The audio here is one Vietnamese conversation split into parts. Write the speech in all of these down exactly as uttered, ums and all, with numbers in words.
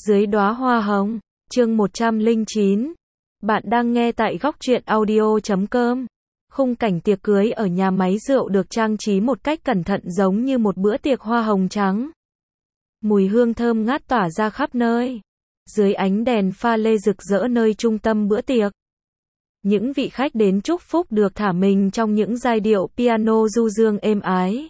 Dưới đóa hoa hồng, chương một trăm lẻ chín. Bạn đang nghe tại góc truyện audio chấm com. Khung cảnh tiệc cưới ở nhà máy rượu được trang trí một cách cẩn thận giống như một bữa tiệc hoa hồng trắng. Mùi hương thơm ngát tỏa ra khắp nơi. Dưới ánh đèn pha lê rực rỡ nơi trung tâm bữa tiệc, những vị khách đến chúc phúc được thả mình trong những giai điệu piano du dương êm ái.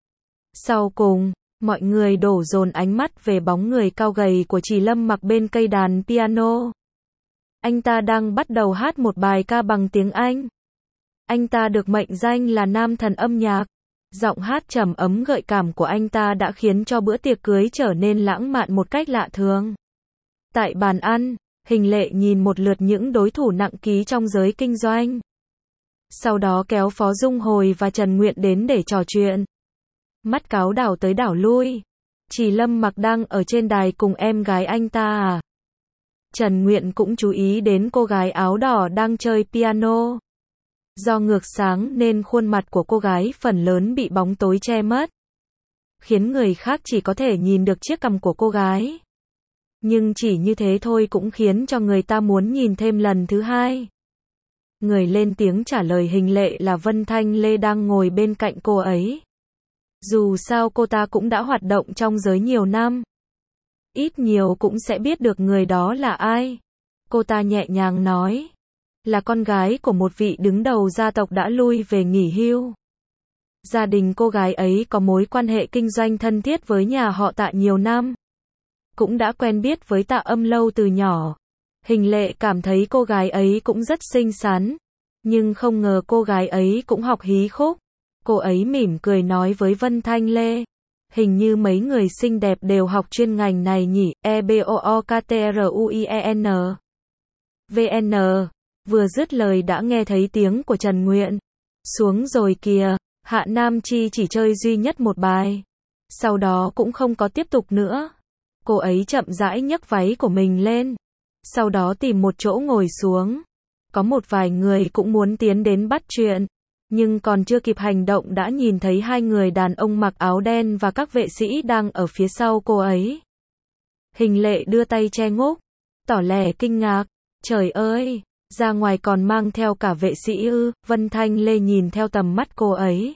Sau cùng, mọi người đổ dồn ánh mắt về bóng người cao gầy của Trì Lâm Mặc bên cây đàn piano. Anh ta đang bắt đầu hát một bài ca bằng tiếng Anh. Anh ta được mệnh danh là nam thần âm nhạc. Giọng hát trầm ấm gợi cảm của anh ta đã khiến cho bữa tiệc cưới trở nên lãng mạn một cách lạ thường. Tại bàn ăn, Hình Lệ nhìn một lượt những đối thủ nặng ký trong giới kinh doanh. Sau đó kéo Phó Dung Hồi và Trần Nguyện đến để trò chuyện. Mắt cáo đảo tới đảo lui. Trì Lâm Mặc đang ở trên đài cùng em gái anh ta à? Trần Nguyện cũng chú ý đến cô gái áo đỏ đang chơi piano. Do ngược sáng nên khuôn mặt của cô gái phần lớn bị bóng tối che mất, khiến người khác chỉ có thể nhìn được chiếc cằm của cô gái. Nhưng chỉ như thế thôi cũng khiến cho người ta muốn nhìn thêm lần thứ hai. Người lên tiếng trả lời Hình Lệ là Vân Thanh Lê đang ngồi bên cạnh cô ấy. Dù sao cô ta cũng đã hoạt động trong giới nhiều năm, ít nhiều cũng sẽ biết được người đó là ai. Cô ta nhẹ nhàng nói, là con gái của một vị đứng đầu gia tộc đã lui về nghỉ hưu. Gia đình cô gái ấy có mối quan hệ kinh doanh thân thiết với nhà họ Tạ nhiều năm, cũng đã quen biết với Tạ Âm lâu từ nhỏ. Hình Lệ cảm thấy cô gái ấy cũng rất xinh xắn, nhưng không ngờ cô gái ấy cũng học hí khúc. Cô ấy mỉm cười nói với Vân Thanh Lê, hình như mấy người xinh đẹp đều học chuyên ngành này nhỉ. E B O O K T R U I E N V N. Vừa dứt lời đã nghe thấy tiếng của Trần Nguyện. Xuống rồi kìa. Hạ Nam Chi chỉ chơi duy nhất một bài, sau đó cũng không có tiếp tục nữa. Cô ấy chậm rãi nhấc váy của mình lên, sau đó tìm một chỗ ngồi xuống. Có một vài người cũng muốn tiến đến bắt chuyện, nhưng còn chưa kịp hành động đã nhìn thấy hai người đàn ông mặc áo đen và các vệ sĩ đang ở phía sau cô ấy. Hình Lệ đưa tay che ngốc, tỏ vẻ kinh ngạc. Trời ơi, ra ngoài còn mang theo cả vệ sĩ ư? Vân Thanh Lê nhìn theo tầm mắt cô ấy,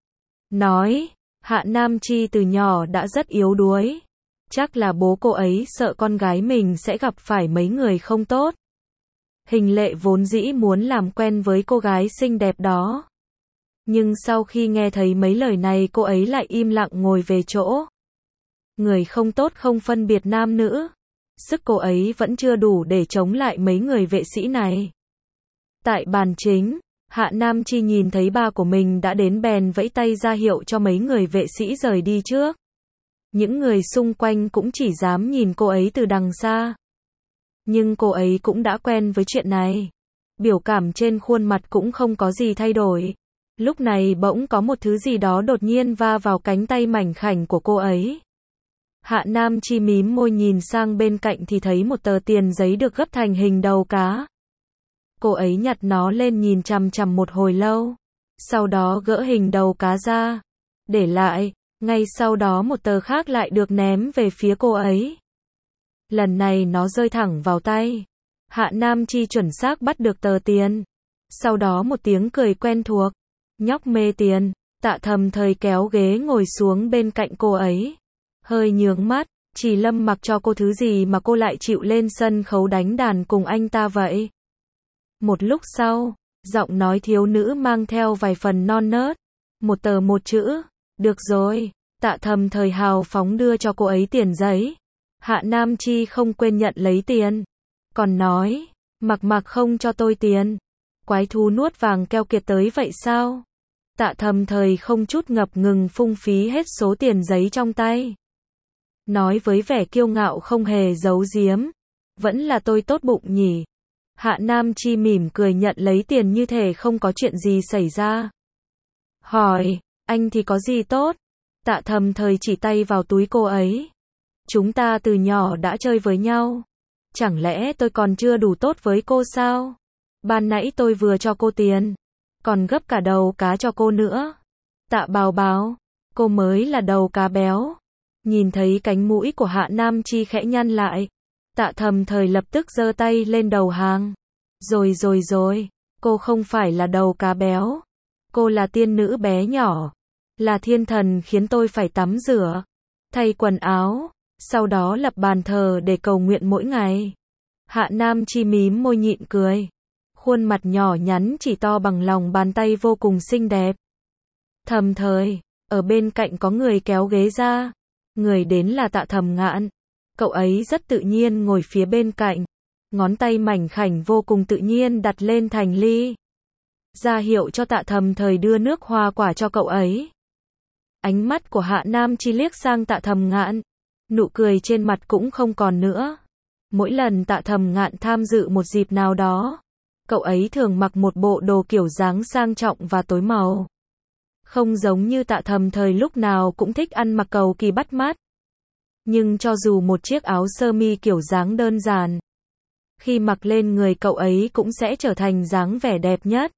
nói, Hạ Nam Chi từ nhỏ đã rất yếu đuối. Chắc là bố cô ấy sợ con gái mình sẽ gặp phải mấy người không tốt. Hình Lệ vốn dĩ muốn làm quen với cô gái xinh đẹp đó, nhưng sau khi nghe thấy mấy lời này cô ấy lại im lặng ngồi về chỗ. Người không tốt không phân biệt nam nữ. Sức cô ấy vẫn chưa đủ để chống lại mấy người vệ sĩ này. Tại bàn chính, Hạ Nam Chi nhìn thấy ba của mình đã đến bèn vẫy tay ra hiệu cho mấy người vệ sĩ rời đi trước. Những người xung quanh cũng chỉ dám nhìn cô ấy từ đằng xa. Nhưng cô ấy cũng đã quen với chuyện này. Biểu cảm trên khuôn mặt cũng không có gì thay đổi. Lúc này bỗng có một thứ gì đó đột nhiên va vào cánh tay mảnh khảnh của cô ấy. Hạ Nam Chi mím môi nhìn sang bên cạnh thì thấy một tờ tiền giấy được gấp thành hình đầu cá. Cô ấy nhặt nó lên nhìn chằm chằm một hồi lâu, sau đó gỡ hình đầu cá ra, để lại. Ngay sau đó một tờ khác lại được ném về phía cô ấy. Lần này nó rơi thẳng vào tay. Hạ Nam Chi chuẩn xác bắt được tờ tiền. Sau đó một tiếng cười quen thuộc. Nhóc mê tiền. Tạ Thầm Thời kéo ghế ngồi xuống bên cạnh cô ấy, hơi nhướng mắt. Trì Lâm Mặc cho cô thứ gì mà cô lại chịu lên sân khấu đánh đàn cùng anh ta vậy? Một lúc sau, giọng nói thiếu nữ mang theo vài phần non nớt. Một tờ một chữ. Được rồi. Tạ Thầm Thời hào phóng đưa cho cô ấy tiền giấy. Hạ Nam Chi không quên nhận lấy tiền, còn nói, Mặc Mặc không cho tôi tiền. Quái thú nuốt vàng keo kiệt tới vậy sao? Tạ Thầm Thời không chút ngập ngừng phung phí hết số tiền giấy trong tay, nói với vẻ kiêu ngạo không hề giấu giếm, vẫn là tôi tốt bụng nhỉ. Hạ Nam Chi mỉm cười nhận lấy tiền như thể không có chuyện gì xảy ra. Hỏi, anh thì có gì tốt? Tạ Thầm Thời chỉ tay vào túi cô ấy. Chúng ta từ nhỏ đã chơi với nhau. Chẳng lẽ tôi còn chưa đủ tốt với cô sao? Ban nãy tôi vừa cho cô tiền, còn gấp cả đầu cá cho cô nữa. Tạ Bào Bào, cô mới là đầu cá béo. Nhìn thấy cánh mũi của Hạ Nam Chi khẽ nhăn lại, Tạ Thầm Thời lập tức giơ tay lên đầu hàng. Rồi rồi rồi, cô không phải là đầu cá béo. Cô là tiên nữ bé nhỏ. Là thiên thần khiến tôi phải tắm rửa, thay quần áo, sau đó lập bàn thờ để cầu nguyện mỗi ngày. Hạ Nam Chi mím môi nhịn cười. Khuôn mặt nhỏ nhắn chỉ to bằng lòng bàn tay vô cùng xinh đẹp. Thầm Thời, ở bên cạnh có người kéo ghế ra. Người đến là Tạ Thầm Ngạn. Cậu ấy rất tự nhiên ngồi phía bên cạnh. Ngón tay mảnh khảnh vô cùng tự nhiên đặt lên thành ly. Ra hiệu cho Tạ Thầm Thời đưa nước hoa quả cho cậu ấy. Ánh mắt của Hạ Nam Chi liếc sang Tạ Thầm Ngạn. Nụ cười trên mặt cũng không còn nữa. Mỗi lần Tạ Thầm Ngạn tham dự một dịp nào đó, cậu ấy thường mặc một bộ đồ kiểu dáng sang trọng và tối màu. Không giống như Tạ Thầm Thời lúc nào cũng thích ăn mặc cầu kỳ bắt mắt. Nhưng cho dù một chiếc áo sơ mi kiểu dáng đơn giản, khi mặc lên người cậu ấy cũng sẽ trở thành dáng vẻ đẹp nhất.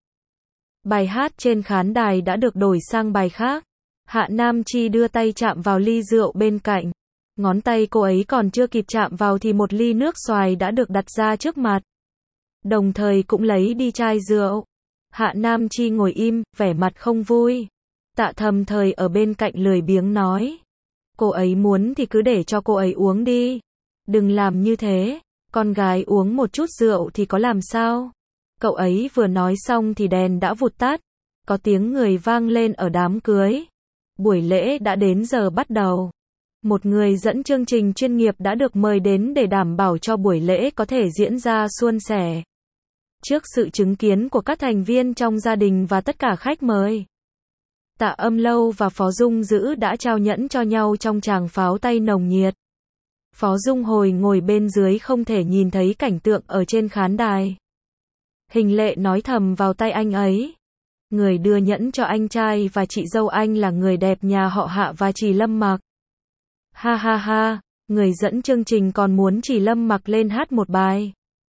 Bài hát trên khán đài đã được đổi sang bài khác. Hạ Nam Chi đưa tay chạm vào ly rượu bên cạnh. Ngón tay cô ấy còn chưa kịp chạm vào thì một ly nước xoài đã được đặt ra trước mặt. Đồng thời cũng lấy đi chai rượu. Hạ Nam Chi ngồi im, vẻ mặt không vui. Tạ Thầm Thời ở bên cạnh lười biếng nói. Cô ấy muốn thì cứ để cho cô ấy uống đi. Đừng làm như thế. Con gái uống một chút rượu thì có làm sao? Cậu ấy vừa nói xong thì đèn đã vụt tắt. Có tiếng người vang lên ở đám cưới. Buổi lễ đã đến giờ bắt đầu. Một người dẫn chương trình chuyên nghiệp đã được mời đến để đảm bảo cho buổi lễ có thể diễn ra suôn sẻ. Trước sự chứng kiến của các thành viên trong gia đình và tất cả khách mời, Tạ Âm Lâu và Phó Dung Dữ đã trao nhẫn cho nhau trong tràng pháo tay nồng nhiệt. Phó Dung Hồi ngồi bên dưới không thể nhìn thấy cảnh tượng ở trên khán đài. Hình Lệ nói thầm vào tay anh ấy. Người đưa nhẫn cho anh trai và chị dâu anh là người đẹp nhà họ Hạ và Trì Lâm Mặc. Ha ha ha, người dẫn chương trình còn muốn Trì Lâm Mặc lên hát một bài.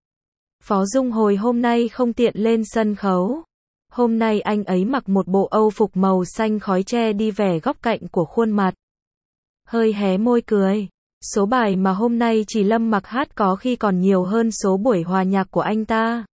Phó Dung Hồi hôm nay không tiện lên sân khấu. Hôm nay anh ấy mặc một bộ âu phục màu xanh khói che đi vẻ góc cạnh của khuôn mặt. Hơi hé môi cười. Số bài mà hôm nay Trì Lâm Mặc hát có khi còn nhiều hơn số buổi hòa nhạc của anh ta.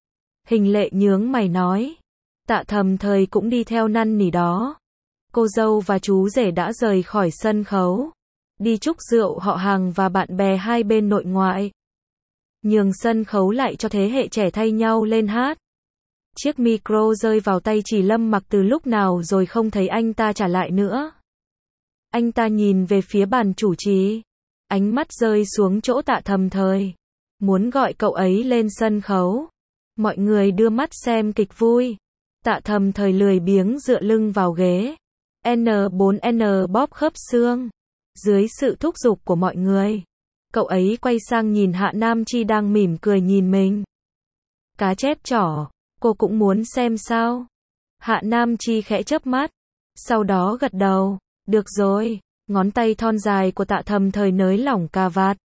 Hình Lệ nhướng mày nói. Tạ Thầm Thời cũng đi theo năn nỉ đó. Cô dâu và chú rể đã rời khỏi sân khấu. Đi chúc rượu họ hàng và bạn bè hai bên nội ngoại. Nhường sân khấu lại cho thế hệ trẻ thay nhau lên hát. Chiếc micro rơi vào tay Trì Lâm Mặc từ lúc nào rồi không thấy anh ta trả lại nữa. Anh ta nhìn về phía bàn chủ trì. Ánh mắt rơi xuống chỗ Tạ Thầm Thời. Muốn gọi cậu ấy lên sân khấu. Mọi người đưa mắt xem kịch vui. Tạ Thầm Thời lười biếng dựa lưng vào ghế. N bốn N bóp khớp xương. Dưới sự thúc giục của mọi người, cậu ấy quay sang nhìn Hạ Nam Chi đang mỉm cười nhìn mình. Cá chép chỏ, cô cũng muốn xem sao? Hạ Nam Chi khẽ chớp mắt, sau đó gật đầu. Được rồi. Ngón tay thon dài của Tạ Thầm Thời nới lỏng cà vạt.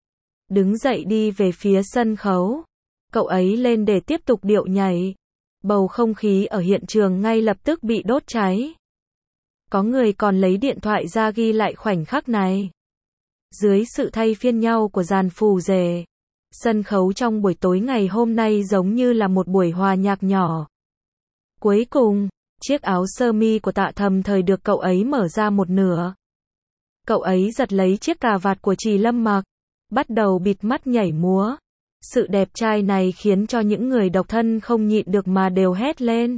Đứng dậy đi về phía sân khấu. Cậu ấy lên để tiếp tục điệu nhảy. Bầu không khí ở hiện trường ngay lập tức bị đốt cháy. Có người còn lấy điện thoại ra ghi lại khoảnh khắc này. Dưới sự thay phiên nhau của dàn phù rể, sân khấu trong buổi tối ngày hôm nay giống như là một buổi hòa nhạc nhỏ. Cuối cùng, chiếc áo sơ mi của Tạ Thầm Thời được cậu ấy mở ra một nửa. Cậu ấy giật lấy chiếc cà vạt của Trì Lâm Mặc, bắt đầu bịt mắt nhảy múa. Sự đẹp trai này khiến cho những người độc thân không nhịn được mà đều hét lên.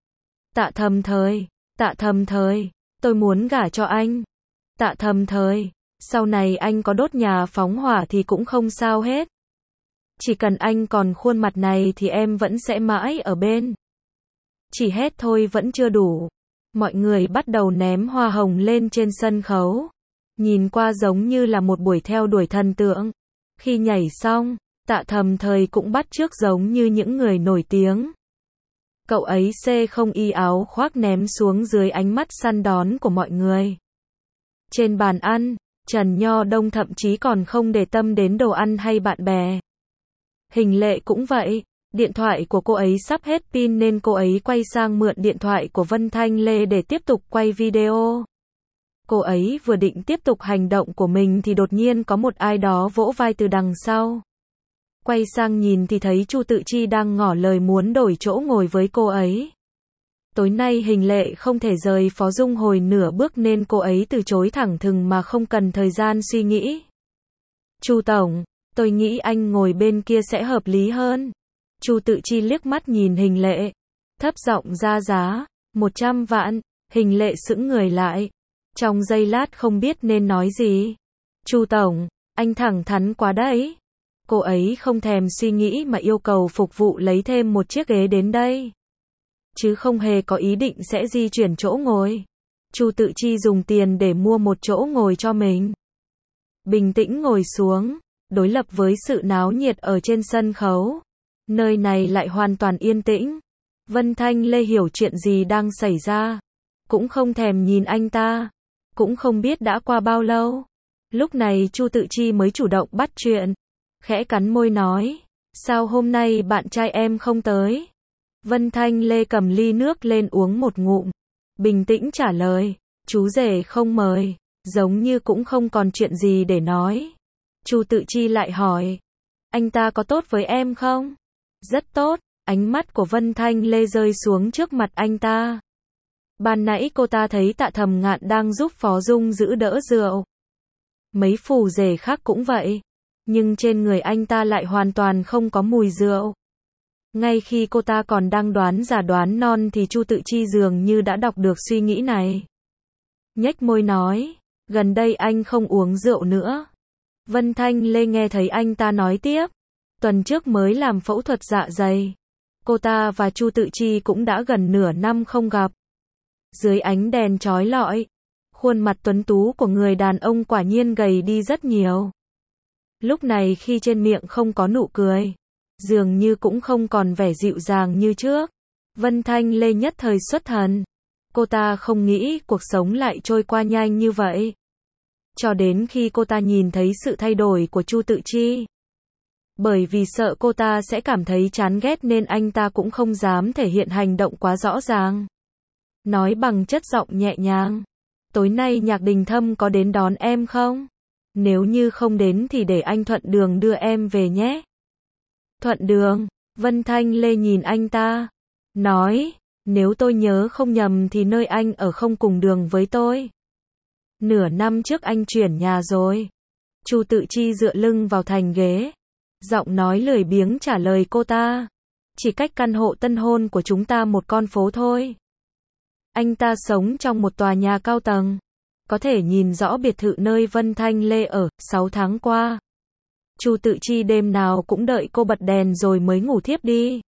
Tạ Thầm Thời, Tạ Thầm Thời, tôi muốn gả cho anh. Tạ Thầm Thời, sau này anh có đốt nhà phóng hỏa thì cũng không sao hết. Chỉ cần anh còn khuôn mặt này thì em vẫn sẽ mãi ở bên. Chỉ hét thôi vẫn chưa đủ. Mọi người bắt đầu ném hoa hồng lên trên sân khấu. Nhìn qua giống như là một buổi theo đuổi thần tượng. Khi nhảy xong, Tạ Thầm Thời cũng bắt chước giống như những người nổi tiếng. Cậu ấy xê không y áo khoác ném xuống dưới ánh mắt săn đón của mọi người. Trên bàn ăn, Trần Nho Đông thậm chí còn không để tâm đến đồ ăn hay bạn bè. Hình Lệ cũng vậy, điện thoại của cô ấy sắp hết pin nên cô ấy quay sang mượn điện thoại của Vân Thanh Lê để tiếp tục quay video. Cô ấy vừa định tiếp tục hành động của mình thì đột nhiên có một ai đó vỗ vai từ đằng sau. Quay sang nhìn thì thấy Chu Tự Chi đang ngỏ lời muốn đổi chỗ ngồi với cô ấy. Tối nay Hình Lệ không thể rời Phó Dung Hồi nửa bước nên cô ấy từ chối thẳng thừng mà không cần thời gian suy nghĩ. Chu Tổng, tôi nghĩ anh ngồi bên kia sẽ hợp lý hơn. Chu Tự Chi liếc mắt nhìn Hình Lệ, thấp giọng ra giá, một trăm vạn, Hình Lệ sững người lại. Trong giây lát không biết nên nói gì. Chu Tổng, anh thẳng thắn quá đấy. Cô ấy không thèm suy nghĩ mà yêu cầu phục vụ lấy thêm một chiếc ghế đến đây. Chứ không hề có ý định sẽ di chuyển chỗ ngồi. Chu Tự Chi dùng tiền để mua một chỗ ngồi cho mình. Bình tĩnh ngồi xuống, đối lập với sự náo nhiệt ở trên sân khấu. Nơi này lại hoàn toàn yên tĩnh. Vân Thanh Lê hiểu chuyện gì đang xảy ra. Cũng không thèm nhìn anh ta. Cũng không biết đã qua bao lâu. Lúc này Chu Tự Chi mới chủ động bắt chuyện. Khẽ cắn môi nói. Sao hôm nay bạn trai em không tới? Vân Thanh Lê cầm ly nước lên uống một ngụm. Bình tĩnh trả lời. Chú rể không mời. Giống như cũng không còn chuyện gì để nói. Chu Tự Chi lại hỏi. Anh ta có tốt với em không? Rất tốt. Ánh mắt của Vân Thanh Lê rơi xuống trước mặt anh ta. Ban nãy cô ta thấy Tạ Thầm Ngạn đang giúp Phó Dung giữ đỡ rượu. Mấy phù rể khác cũng vậy. Nhưng trên người anh ta lại hoàn toàn không có mùi rượu. Ngay khi cô ta còn đang đoán già đoán non thì Chu Tự Chi dường như đã đọc được suy nghĩ này. Nhếch môi nói, gần đây anh không uống rượu nữa. Vân Thanh Lê nghe thấy anh ta nói tiếp. Tuần trước mới làm phẫu thuật dạ dày. Cô ta và Chu Tự Chi cũng đã gần nửa năm không gặp. Dưới ánh đèn chói lọi, khuôn mặt tuấn tú của người đàn ông quả nhiên gầy đi rất nhiều. Lúc này khi trên miệng không có nụ cười, dường như cũng không còn vẻ dịu dàng như trước. Vân Thanh Lê nhất thời xuất thần. Cô ta không nghĩ cuộc sống lại trôi qua nhanh như vậy. Cho đến khi cô ta nhìn thấy sự thay đổi của Chu Tự Chi. Bởi vì sợ cô ta sẽ cảm thấy chán ghét nên anh ta cũng không dám thể hiện hành động quá rõ ràng. Nói bằng chất giọng nhẹ nhàng. Tối nay Nhạc Đình Thâm có đến đón em không? Nếu như không đến thì để anh Thuận Đường đưa em về nhé. Thuận Đường? Vân Thanh Lê nhìn anh ta. Nói, nếu tôi nhớ không nhầm thì nơi anh ở không cùng đường với tôi. Nửa năm trước anh chuyển nhà rồi. Chu Tự Chi dựa lưng vào thành ghế. Giọng nói lười biếng trả lời cô ta. Chỉ cách căn hộ tân hôn của chúng ta một con phố thôi. Anh ta sống trong một tòa nhà cao tầng. Có thể nhìn rõ biệt thự nơi Vân Thanh Lê ở, sáu tháng qua. Chu Tự Chi đêm nào cũng đợi cô bật đèn rồi mới ngủ thiếp đi.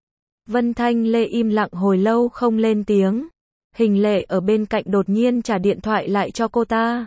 Vân Thanh Lê im lặng hồi lâu không lên tiếng. Hình Lệ ở bên cạnh đột nhiên trả điện thoại lại cho cô ta.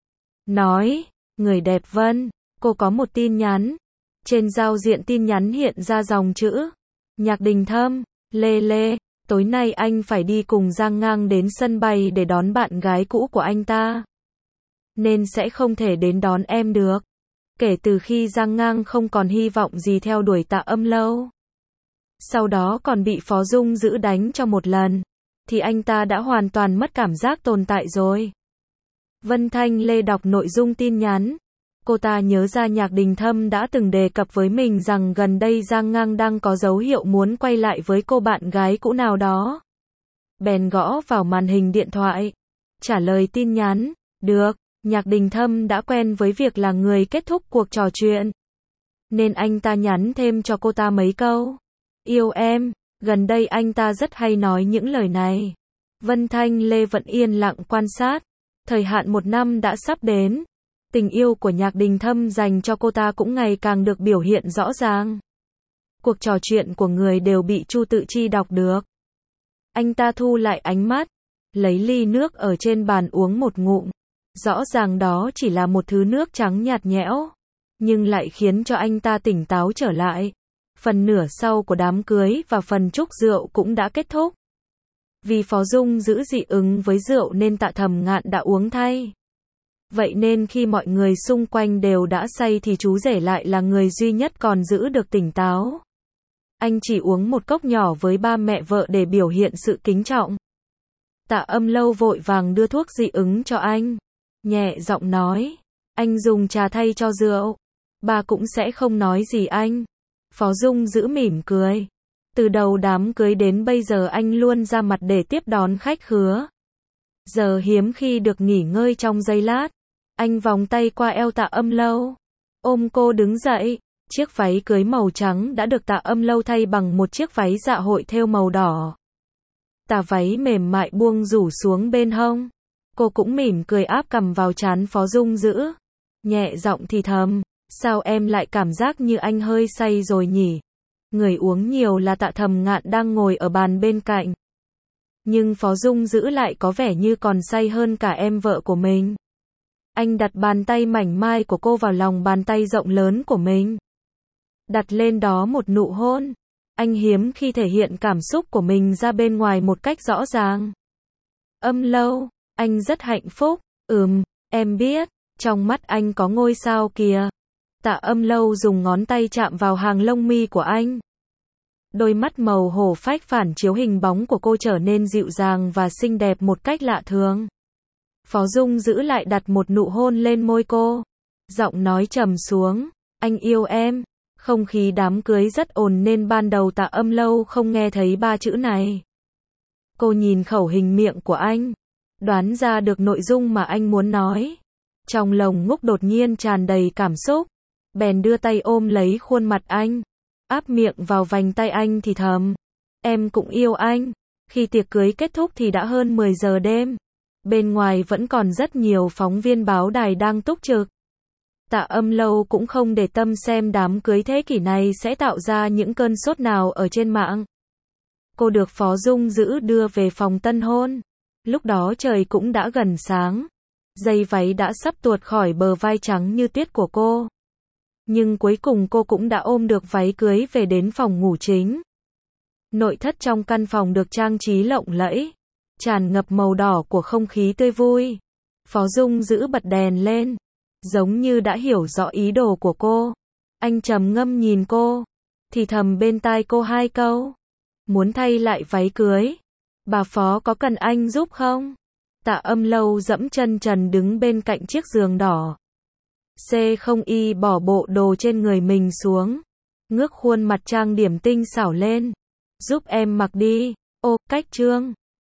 Nói, người đẹp Vân, cô có một tin nhắn. Trên giao diện tin nhắn hiện ra dòng chữ. Nhạc Đình Thâm, Lê Lê, tối nay anh phải đi cùng Giang Ngang đến sân bay để đón bạn gái cũ của anh ta. Nên sẽ không thể đến đón em được. Kể từ khi Giang Ngang không còn hy vọng gì theo đuổi Tạ Âm Lâu. Sau đó còn bị Phó Dung giữ đánh cho một lần. Thì anh ta đã hoàn toàn mất cảm giác tồn tại rồi. Vân Thanh Lê đọc nội dung tin nhắn. Cô ta nhớ ra Nhạc Đình Thâm đã từng đề cập với mình rằng gần đây Giang Ngang đang có dấu hiệu muốn quay lại với cô bạn gái cũ nào đó. Bèn gõ vào màn hình điện thoại. Trả lời tin nhắn. Được, Nhạc Đình Thâm đã quen với việc là người kết thúc cuộc trò chuyện. Nên anh ta nhắn thêm cho cô ta mấy câu. Yêu em, gần đây anh ta rất hay nói những lời này. Vân Thanh Lê vẫn yên lặng quan sát. Thời hạn một năm đã sắp đến. Tình yêu của Nhạc Đình Thâm dành cho cô ta cũng ngày càng được biểu hiện rõ ràng. Cuộc trò chuyện của người đều bị Chu Tự Chi đọc được. Anh ta thu lại ánh mắt, lấy ly nước ở trên bàn uống một ngụm. Rõ ràng đó chỉ là một thứ nước trắng nhạt nhẽo, nhưng lại khiến cho anh ta tỉnh táo trở lại. Phần nửa sau của đám cưới và phần chúc rượu cũng đã kết thúc. Vì Phó Dung giữ dị ứng với rượu nên Tạ Thầm Ngạn đã uống thay. Vậy nên khi mọi người xung quanh đều đã say thì chú rể lại là người duy nhất còn giữ được tỉnh táo. Anh chỉ uống một cốc nhỏ với ba mẹ vợ để biểu hiện sự kính trọng. Tạ Âm Lâu vội vàng đưa thuốc dị ứng cho anh. Nhẹ giọng nói, anh dùng trà thay cho rượu. Bà cũng sẽ không nói gì anh. Phó Dung giữ mỉm cười. Từ đầu đám cưới đến bây giờ anh luôn ra mặt để tiếp đón khách khứa. Giờ hiếm khi được nghỉ ngơi trong giây lát. Anh vòng tay qua eo Tạ Âm Lâu. Ôm cô đứng dậy. Chiếc váy cưới màu trắng đã được Tạ Âm Lâu thay bằng một chiếc váy dạ hội thêu màu đỏ. Tà váy mềm mại buông rủ xuống bên hông. Cô cũng mỉm cười áp cằm vào trán Phó Dung giữ. Nhẹ giọng thì thầm, sao em lại cảm giác như anh hơi say rồi nhỉ? Người uống nhiều là Tạ Thầm Ngạn đang ngồi ở bàn bên cạnh. Nhưng Phó Dung giữ lại có vẻ như còn say hơn cả em vợ của mình. Anh đặt bàn tay mảnh mai của cô vào lòng bàn tay rộng lớn của mình. Đặt lên đó một nụ hôn. Anh hiếm khi thể hiện cảm xúc của mình ra bên ngoài một cách rõ ràng. Âm Lâu, anh rất hạnh phúc. Ừm, em biết, trong mắt anh có ngôi sao kìa. Tạ Âm Lâu dùng ngón tay chạm vào hàng lông mi của anh. Đôi mắt màu hổ phách phản chiếu hình bóng của cô trở nên dịu dàng và xinh đẹp một cách lạ thường. Phó Dung giữ lại đặt một nụ hôn lên môi cô. Giọng nói trầm xuống, anh yêu em. Không khí đám cưới rất ồn nên ban đầu Tạ Âm Lâu không nghe thấy ba chữ này. Cô nhìn khẩu hình miệng của anh, đoán ra được nội dung mà anh muốn nói. Trong lồng ngúc đột nhiên tràn đầy cảm xúc, bèn đưa tay ôm lấy khuôn mặt anh, áp miệng vào vành tay anh thì thầm, em cũng yêu anh. Khi tiệc cưới kết thúc thì đã hơn mười giờ đêm. Bên ngoài vẫn còn rất nhiều phóng viên báo đài đang túc trực. Tạ Âm Lâu cũng không để tâm xem đám cưới thế kỷ này sẽ tạo ra những cơn sốt nào ở trên mạng. Cô được Phó Dung giữ đưa về phòng tân hôn. Lúc đó trời cũng đã gần sáng. Dây váy đã sắp tuột khỏi bờ vai trắng như tuyết của cô. Nhưng cuối cùng cô cũng đã ôm được váy cưới về đến phòng ngủ chính. Nội thất trong căn phòng được trang trí lộng lẫy, tràn ngập màu đỏ của không khí tươi vui. Phó Dung giữ bật đèn lên, giống như đã hiểu rõ ý đồ của cô. Anh trầm ngâm nhìn cô, thì thầm bên tai cô hai câu. Muốn thay lại váy cưới. Bà Phó có cần anh giúp không? Tạ Âm Lâu dẫm chân trần đứng bên cạnh chiếc giường đỏ. C không y bỏ bộ đồ trên người mình xuống. Ngước khuôn mặt trang điểm tinh xảo lên. Giúp em mặc đi. Ô, cách trương.